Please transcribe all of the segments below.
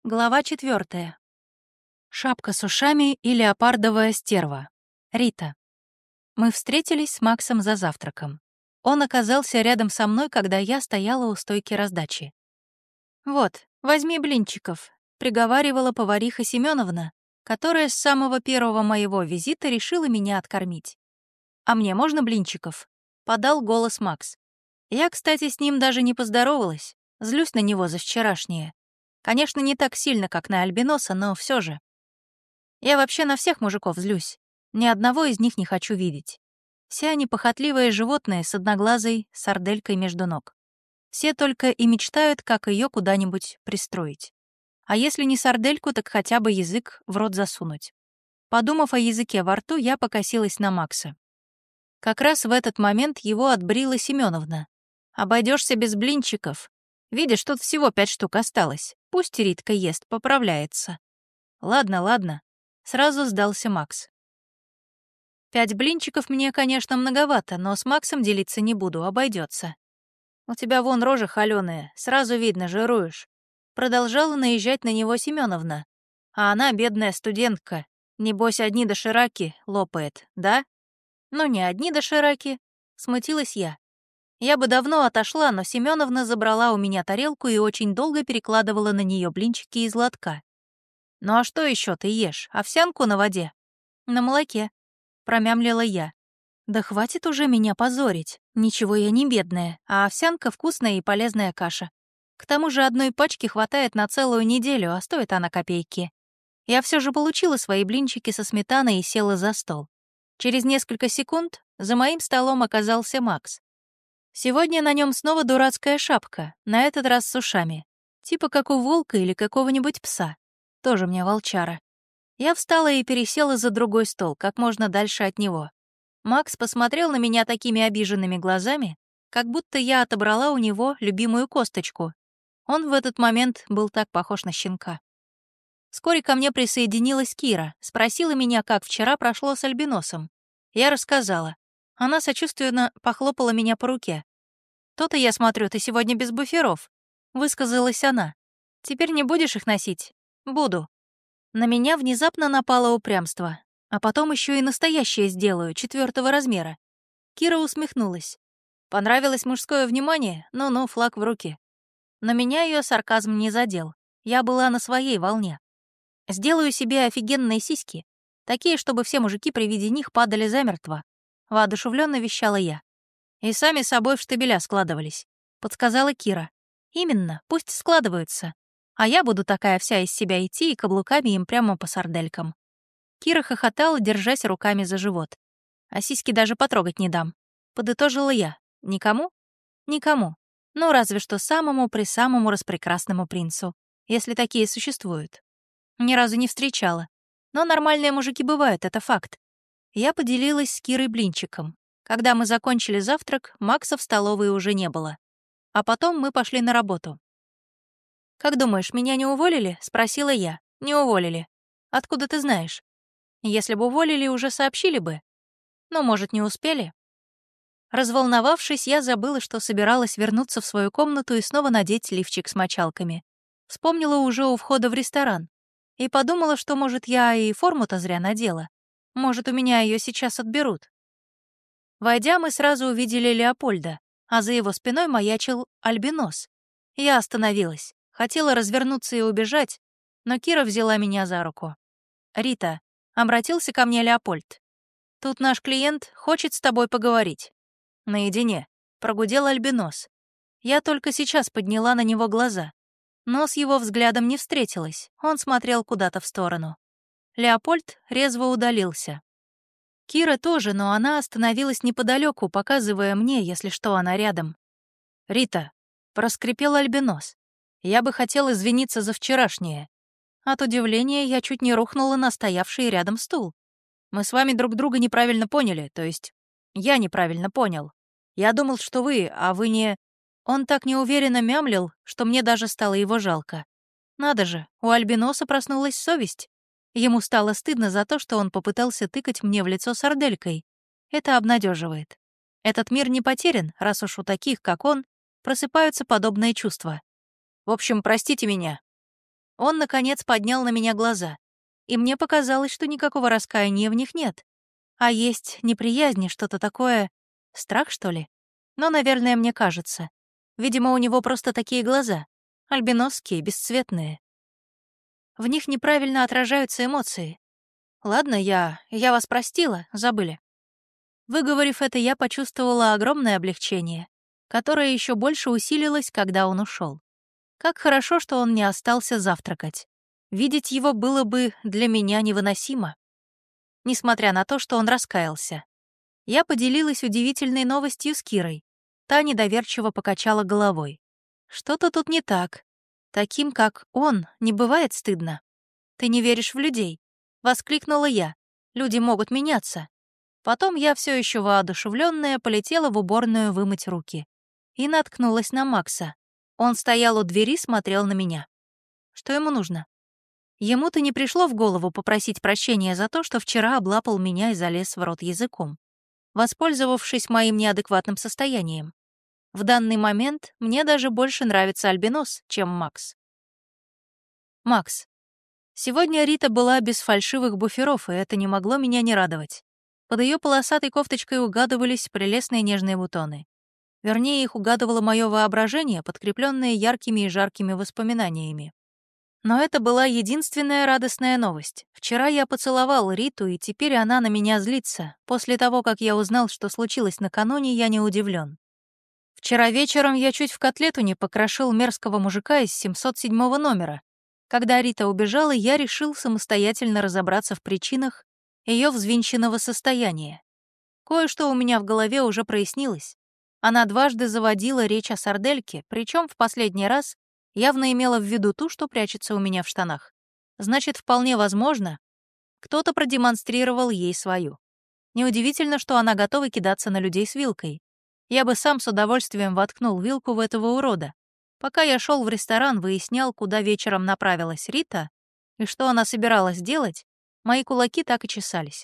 Глава 4. Шапка с ушами и леопардовая стерва. Рита. Мы встретились с Максом за завтраком. Он оказался рядом со мной, когда я стояла у стойки раздачи. «Вот, возьми блинчиков», — приговаривала повариха Семеновна, которая с самого первого моего визита решила меня откормить. «А мне можно блинчиков?» — подал голос Макс. Я, кстати, с ним даже не поздоровалась, злюсь на него за вчерашнее. Конечно, не так сильно, как на альбиноса, но все же. Я вообще на всех мужиков злюсь. Ни одного из них не хочу видеть. Все они похотливые животные с одноглазой сарделькой между ног. Все только и мечтают, как ее куда-нибудь пристроить. А если не сардельку, так хотя бы язык в рот засунуть. Подумав о языке во рту, я покосилась на Макса. Как раз в этот момент его отбрила Семеновна. «Обойдешься без блинчиков. Видишь, тут всего 5 штук осталось. Пусть Ритка ест, поправляется». «Ладно, ладно», — сразу сдался Макс. 5 блинчиков мне, конечно, многовато, но с Максом делиться не буду, обойдется. «У тебя вон рожа холёная, сразу видно, жируешь». Продолжала наезжать на него Семеновна. А она, бедная студентка, небось, одни дошираки лопает, да? «Ну, не одни дошираки», — смутилась я. Я бы давно отошла, но Семеновна забрала у меня тарелку и очень долго перекладывала на нее блинчики из лотка. «Ну а что еще ты ешь? Овсянку на воде?» «На молоке», — промямлила я. «Да хватит уже меня позорить. Ничего я не бедная, а овсянка — вкусная и полезная каша. К тому же одной пачки хватает на целую неделю, а стоит она копейки». Я все же получила свои блинчики со сметаной и села за стол. Через несколько секунд за моим столом оказался Макс. Сегодня на нем снова дурацкая шапка, на этот раз с ушами. Типа как у волка или какого-нибудь пса. Тоже мне волчара. Я встала и пересела за другой стол, как можно дальше от него. Макс посмотрел на меня такими обиженными глазами, как будто я отобрала у него любимую косточку. Он в этот момент был так похож на щенка. Вскоре ко мне присоединилась Кира, спросила меня, как вчера прошло с альбиносом. Я рассказала. Она сочувственно похлопала меня по руке. «То-то, я смотрю, ты сегодня без буферов», — высказалась она. «Теперь не будешь их носить?» «Буду». На меня внезапно напало упрямство. А потом еще и настоящее сделаю, 4-го размера. Кира усмехнулась. Понравилось мужское внимание? Ну-ну, флаг в руки. Но меня ее сарказм не задел. Я была на своей волне. Сделаю себе офигенные сиськи, такие, чтобы все мужики при виде них падали замертво. Воодушевленно вещала я. И сами собой в штабеля складывались, подсказала Кира. Именно, пусть складываются. А я буду такая вся из себя идти и каблуками им прямо по сарделькам. Кира хохотала, держась руками за живот. А сиськи даже потрогать не дам. Подытожила я. Никому? Никому. Ну, разве что самому-присамому распрекрасному принцу, если такие существуют. Ни разу не встречала. Но нормальные мужики бывают, это факт. Я поделилась с Кирой блинчиком. Когда мы закончили завтрак, Макса в столовой уже не было. А потом мы пошли на работу. «Как думаешь, меня не уволили?» — спросила я. «Не уволили. Откуда ты знаешь?» «Если бы уволили, уже сообщили бы. Ну, может, не успели?» Разволновавшись, я забыла, что собиралась вернуться в свою комнату и снова надеть лифчик с мочалками. Вспомнила уже у входа в ресторан. И подумала, что, может, я и форму-то зря надела. Может, у меня ее сейчас отберут. Войдя, мы сразу увидели Леопольда, а за его спиной маячил альбинос. Я остановилась, хотела развернуться и убежать, но Кира взяла меня за руку. «Рита», — обратился ко мне Леопольд, — «тут наш клиент хочет с тобой поговорить». «Наедине», — прогудел альбинос. Я только сейчас подняла на него глаза, но с его взглядом не встретилась, он смотрел куда-то в сторону. Леопольд резво удалился. Кира тоже, но она остановилась неподалеку, показывая мне, если что, она рядом. «Рита», — проскрипел альбинос, — «я бы хотел извиниться за вчерашнее». От удивления я чуть не рухнула на стоявший рядом стул. «Мы с вами друг друга неправильно поняли, то есть я неправильно понял. Я думал, что вы, а вы не...» Он так неуверенно мямлил, что мне даже стало его жалко. Надо же, у альбиноса проснулась совесть. Ему стало стыдно за то, что он попытался тыкать мне в лицо сарделькой. Это обнадеживает. Этот мир не потерян, раз уж у таких, как он, просыпаются подобные чувства. В общем, простите меня. Он, наконец, поднял на меня глаза, и мне показалось, что никакого раскаяния в них нет. А есть неприязнь, что-то такое... Страх, что ли? Но, наверное, мне кажется. Видимо, у него просто такие глаза. Альбиносские, бесцветные. В них неправильно отражаются эмоции. Ладно, я вас простила, забыли. Выговорив это, я почувствовала огромное облегчение, которое еще больше усилилось, когда он ушел. Как хорошо, что он не остался завтракать. Видеть его было бы для меня невыносимо. Несмотря на то, что он раскаялся. Я поделилась удивительной новостью с Кирой. Та недоверчиво покачала головой. Что-то тут не так. Таким, как он, не бывает стыдно. «Ты не веришь в людей?» — воскликнула я. «Люди могут меняться». Потом я, все еще воодушевленная, полетела в уборную вымыть руки. И наткнулась на Макса. Он стоял у двери, смотрел на меня. Что ему нужно? Ему-то не пришло в голову попросить прощения за то, что вчера облапал меня и залез в рот языком, воспользовавшись моим неадекватным состоянием. В данный момент мне даже больше нравится альбинос, чем Макс. Макс. Сегодня Рита была без фальшивых буферов, и это не могло меня не радовать. Под ее полосатой кофточкой угадывались прелестные нежные бутоны. Вернее, их угадывало мое воображение, подкрепленное яркими и жаркими воспоминаниями. Но это была единственная радостная новость. Вчера я поцеловал Риту, и теперь она на меня злится. После того, как я узнал, что случилось накануне, я не удивлен. Вчера вечером я чуть в котлету не покрошил мерзкого мужика из 707 номера. Когда Рита убежала, я решил самостоятельно разобраться в причинах ее взвинченного состояния. Кое-что у меня в голове уже прояснилось. Она дважды заводила речь о сардельке, причем в последний раз явно имела в виду ту, что прячется у меня в штанах. Значит, вполне возможно, кто-то продемонстрировал ей свою. Неудивительно, что она готова кидаться на людей с вилкой. Я бы сам с удовольствием воткнул вилку в этого урода. Пока я шел в ресторан, выяснял, куда вечером направилась Рита и что она собиралась делать, мои кулаки так и чесались.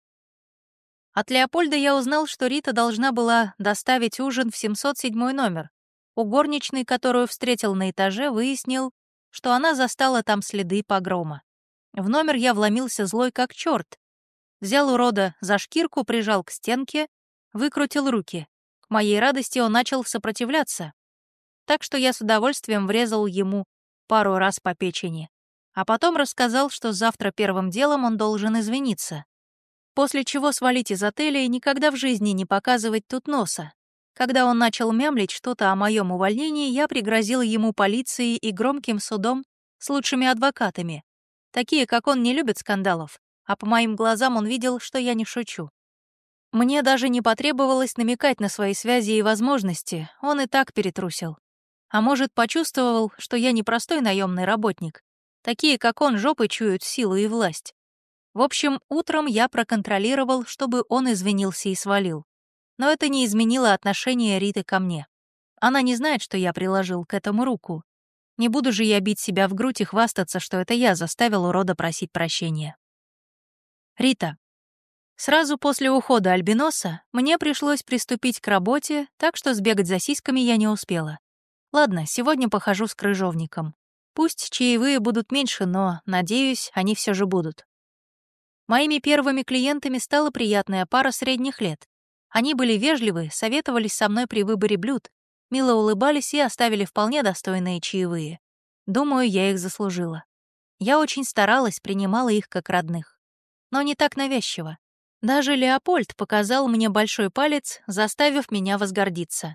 От Леопольда я узнал, что Рита должна была доставить ужин в 707 номер. У горничной, которую встретил на этаже, выяснил, что она застала там следы погрома. В номер я вломился злой как черт. Взял урода за шкирку, прижал к стенке, выкрутил руки. К моей радости он начал сопротивляться. Так что я с удовольствием врезал ему пару раз по печени. А потом рассказал, что завтра первым делом он должен извиниться. После чего свалить из отеля и никогда в жизни не показывать тут носа. Когда он начал мямлить что-то о моем увольнении, я пригрозил ему полицией и громким судом с лучшими адвокатами. Такие, как он, не любят скандалов, а по моим глазам он видел, что я не шучу. Мне даже не потребовалось намекать на свои связи и возможности, он и так перетрусил. А может, почувствовал, что я не простой наемный работник. Такие, как он, жопой чуют силу и власть. В общем, утром я проконтролировал, чтобы он извинился и свалил. Но это не изменило отношение Риты ко мне. Она не знает, что я приложил к этому руку. Не буду же я бить себя в грудь и хвастаться, что это я заставил урода просить прощения. Рита. Сразу после ухода альбиноса мне пришлось приступить к работе, так что сбегать за сиськами я не успела. Ладно, сегодня похожу с крыжовником. Пусть чаевые будут меньше, но, надеюсь, они все же будут. Моими первыми клиентами стала приятная пара средних лет. Они были вежливы, советовались со мной при выборе блюд, мило улыбались и оставили вполне достойные чаевые. Думаю, я их заслужила. Я очень старалась, принимала их как родных. Но не так навязчиво. Даже Леопольд показал мне большой палец, заставив меня возгордиться.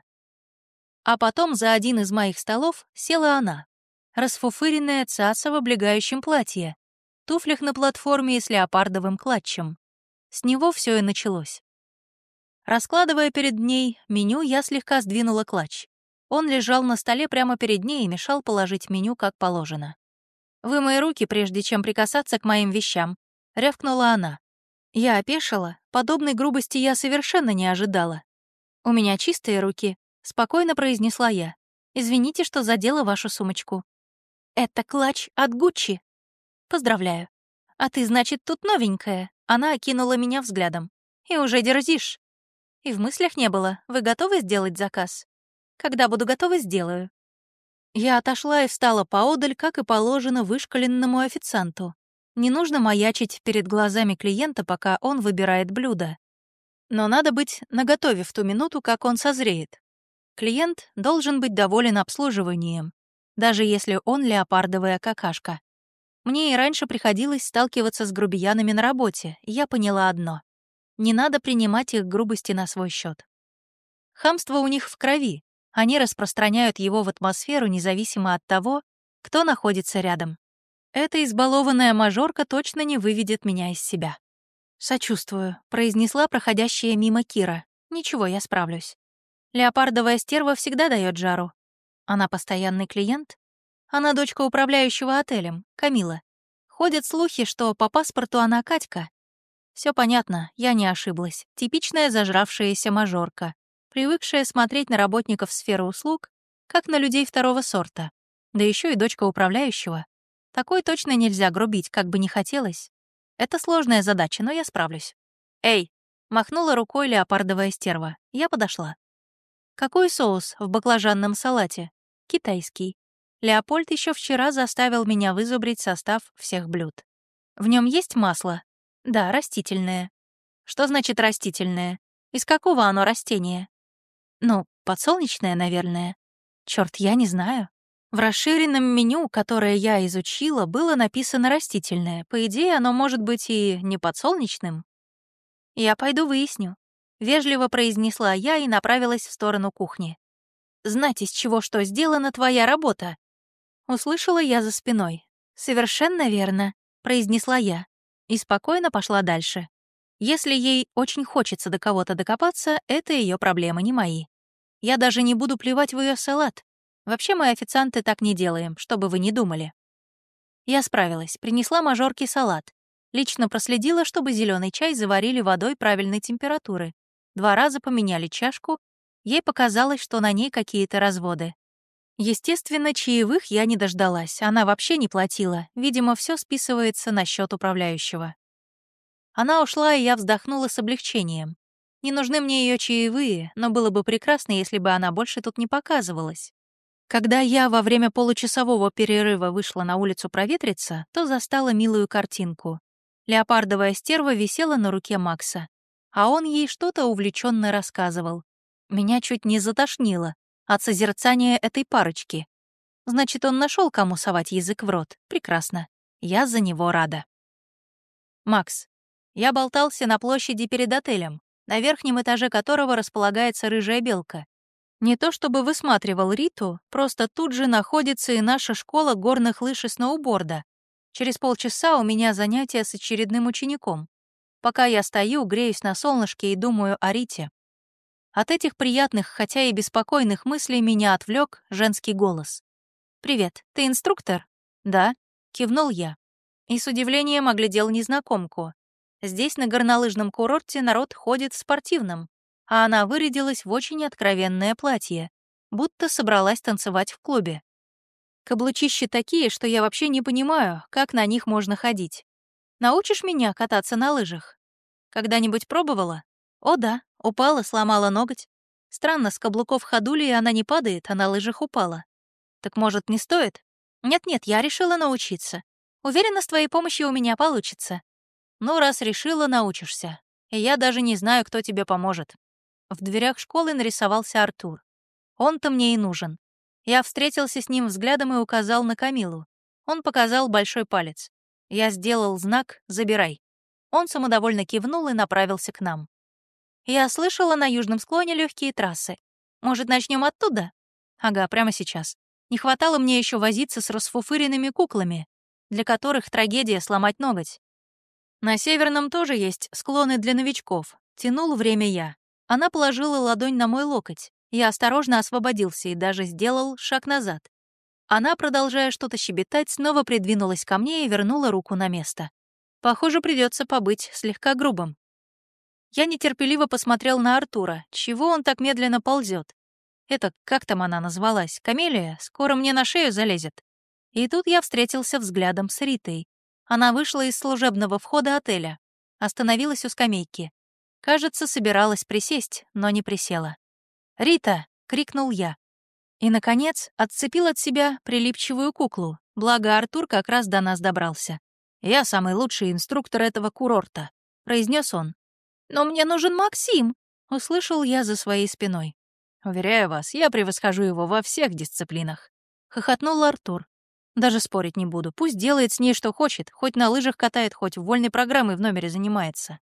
А потом за один из моих столов села она, расфуфыренная цаца в облегающем платье, туфлях на платформе и с леопардовым клатчем. С него все и началось. Раскладывая перед ней меню, я слегка сдвинула клатч. Он лежал на столе прямо перед ней и мешал положить меню как положено. «Вымой руки, прежде чем прикасаться к моим вещам», — рявкнула она. Я опешила, подобной грубости я совершенно не ожидала. «У меня чистые руки», — спокойно произнесла я. «Извините, что задела вашу сумочку». «Это клатч от Гуччи». «Поздравляю». «А ты, значит, тут новенькая?» Она окинула меня взглядом. «И уже дерзишь». «И в мыслях не было. Вы готовы сделать заказ?» «Когда буду готова, сделаю». Я отошла и встала поодаль, как и положено вышколенному официанту. Не нужно маячить перед глазами клиента, пока он выбирает блюдо. Но надо быть наготове в ту минуту, как он созреет. Клиент должен быть доволен обслуживанием, даже если он леопардовая какашка. Мне и раньше приходилось сталкиваться с грубиянами на работе, и я поняла одно. Не надо принимать их грубости на свой счет. Хамство у них в крови, они распространяют его в атмосферу независимо от того, кто находится рядом. Эта избалованная мажорка точно не выведет меня из себя. «Сочувствую», — произнесла проходящая мимо Кира. «Ничего, я справлюсь. Леопардовая стерва всегда дает жару. Она постоянный клиент? Она дочка управляющего отелем, Камила. Ходят слухи, что по паспорту она Катька. Все понятно, я не ошиблась. Типичная зажравшаяся мажорка, привыкшая смотреть на работников сферы услуг, как на людей второго сорта. Да еще и дочка управляющего. Такой точно нельзя грубить, как бы не хотелось. Это сложная задача, но я справлюсь. «Эй!» — махнула рукой леопардовая стерва. Я подошла. «Какой соус в баклажанном салате?» «Китайский». Леопольд еще вчера заставил меня вызубрить состав всех блюд. «В нем есть масло?» «Да, растительное». «Что значит растительное? Из какого оно растения?» «Ну, подсолнечное, наверное». Черт, я не знаю. В расширенном меню, которое я изучила, было написано растительное. По идее, оно может быть и не подсолнечным. «Я пойду выясню», — вежливо произнесла я и направилась в сторону кухни. «Знать, из чего что сделана твоя работа», — услышала я за спиной. «Совершенно верно», — произнесла я, и спокойно пошла дальше. Если ей очень хочется до кого-то докопаться, это ее проблемы, не мои. Я даже не буду плевать в ее салат. Вообще мы, официанты, так не делаем, чтобы вы не думали. Я справилась, принесла мажорке салат. Лично проследила, чтобы зеленый чай заварили водой правильной температуры. 2 раза поменяли чашку. Ей показалось, что на ней какие-то разводы. Естественно, чаевых я не дождалась. Она вообще не платила. Видимо, все списывается на счет управляющего. Она ушла, и я вздохнула с облегчением. Не нужны мне ее чаевые, но было бы прекрасно, если бы она больше тут не показывалась. Когда я во время получасового перерыва вышла на улицу проветриться, то застала милую картинку. Леопардовая стерва висела на руке Макса, а он ей что-то увлеченно рассказывал. Меня чуть не затошнило от созерцания этой парочки. Значит, он нашел, кому совать язык в рот. Прекрасно. Я за него рада. Макс. Я болтался на площади перед отелем, на верхнем этаже которого располагается рыжая белка. Не то чтобы высматривал Риту, просто тут же находится и наша школа горных лыж и сноуборда. Через полчаса у меня занятия с очередным учеником. Пока я стою, греюсь на солнышке и думаю о Рите. От этих приятных, хотя и беспокойных мыслей меня отвлек женский голос. «Привет, ты инструктор?» «Да», — кивнул я. И с удивлением оглядел незнакомку. Здесь, на горнолыжном курорте, народ ходит в спортивном, а она вырядилась в очень откровенное платье, будто собралась танцевать в клубе. Каблучища такие, что я вообще не понимаю, как на них можно ходить. Научишь меня кататься на лыжах? Когда-нибудь пробовала? О да, упала, сломала ноготь. Странно, с каблуков ходули она не падает, а на лыжах упала. Так может, не стоит? Нет-нет, я решила научиться. Уверена, с твоей помощью у меня получится. Ну, раз решила, научишься. И я даже не знаю, кто тебе поможет. В дверях школы нарисовался Артур. Он-то мне и нужен. Я встретился с ним взглядом и указал на Камилу. Он показал большой палец. Я сделал знак «Забирай». Он самодовольно кивнул и направился к нам. Я слышала на южном склоне легкие трассы. Может, начнем оттуда? Ага, прямо сейчас. Не хватало мне еще возиться с расфуфыренными куклами, для которых трагедия сломать ноготь. На северном тоже есть склоны для новичков. Тянул время я. Она положила ладонь на мой локоть. Я осторожно освободился и даже сделал шаг назад. Она, продолжая что-то щебетать, снова придвинулась ко мне и вернула руку на место. Похоже, придется побыть слегка грубым. Я нетерпеливо посмотрел на Артура. Чего он так медленно ползет? Это, как там она назвалась, Камелия, скоро мне на шею залезет. И тут я встретился взглядом с Ритой. Она вышла из служебного входа отеля, остановилась у скамейки. Кажется, собиралась присесть, но не присела. «Рита!» — крикнул я. И, наконец, отцепил от себя прилипчивую куклу, благо Артур как раз до нас добрался. «Я самый лучший инструктор этого курорта», — произнес он. «Но мне нужен Максим», — услышал я за своей спиной. «Уверяю вас, я превосхожу его во всех дисциплинах», — хохотнул Артур. «Даже спорить не буду. Пусть делает с ней что хочет, хоть на лыжах катает, хоть вольной программой в номере занимается».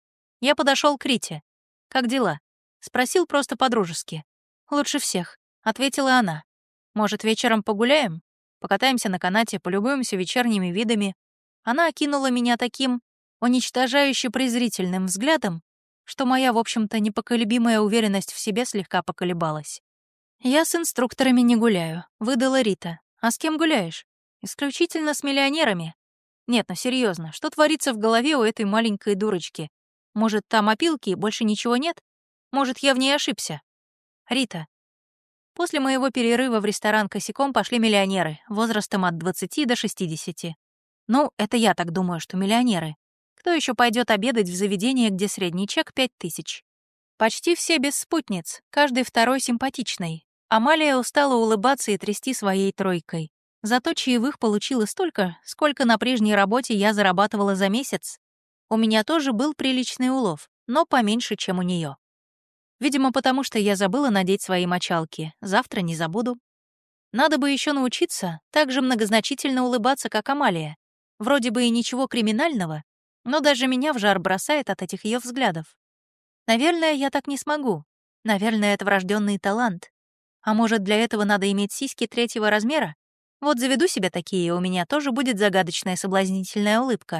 Я подошел к Рите. «Как дела?» — спросил просто по-дружески. «Лучше всех», — ответила она. «Может, вечером погуляем? Покатаемся на канате, полюбуемся вечерними видами». Она окинула меня таким уничтожающе презрительным взглядом, что моя, в общем-то, непоколебимая уверенность в себе слегка поколебалась. «Я с инструкторами не гуляю», — выдала Рита. «А с кем гуляешь?» «Исключительно с миллионерами». «Нет, ну серьезно, что творится в голове у этой маленькой дурочки? Может, там опилки и больше ничего нет? Может, я в ней ошибся?» «Рита». После моего перерыва в ресторан косяком пошли миллионеры, возрастом от 20 до 60. Ну, это я так думаю, что миллионеры. Кто еще пойдет обедать в заведение, где средний чек 5000? Почти все без спутниц, каждый второй симпатичный. Амалия устала улыбаться и трясти своей тройкой. Зато чаевых получила столько, сколько на прежней работе я зарабатывала за месяц. У меня тоже был приличный улов, но поменьше, чем у нее. Видимо, потому что я забыла надеть свои мочалки. Завтра не забуду. Надо бы еще научиться так же многозначительно улыбаться, как Амалия. Вроде бы и ничего криминального, но даже меня в жар бросает от этих ее взглядов. Наверное, я так не смогу. Наверное, это врожденный талант. А может, для этого надо иметь сиськи 3-го размера? Вот заведу себе такие, и у меня тоже будет загадочная соблазнительная улыбка.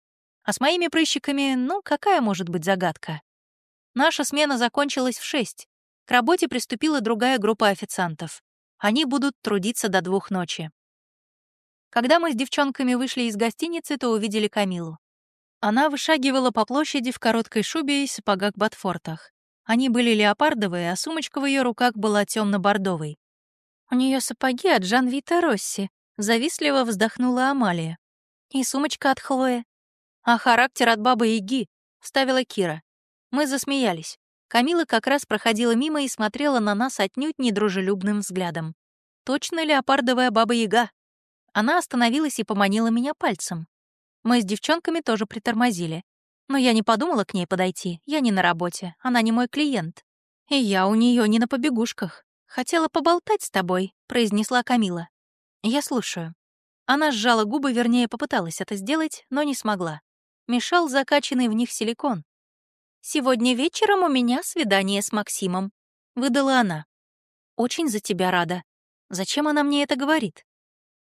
А с моими прыщиками, ну, какая может быть загадка? Наша смена закончилась в 6. К работе приступила другая группа официантов. Они будут трудиться до 2 ночи. Когда мы с девчонками вышли из гостиницы, то увидели Камилу. Она вышагивала по площади в короткой шубе и сапогах-ботфортах. Они были леопардовые, а сумочка в ее руках была темно-бордовой. «У нее сапоги от Жан-Вита Росси», — завистливо вздохнула Амалия. «И сумочка от Хлои». «А характер от Бабы-Яги», — вставила Кира. Мы засмеялись. Камила как раз проходила мимо и смотрела на нас отнюдь недружелюбным взглядом. Точно леопардовая Баба-Яга. Она остановилась и поманила меня пальцем. Мы с девчонками тоже притормозили. Но я не подумала к ней подойти, я не на работе, она не мой клиент. И я у нее не на побегушках. «Хотела поболтать с тобой», — произнесла Камила. «Я слушаю». Она сжала губы, вернее, попыталась это сделать, но не смогла. Мешал закачанный в них силикон. «Сегодня вечером у меня свидание с Максимом», — выдала она. «Очень за тебя рада. Зачем она мне это говорит?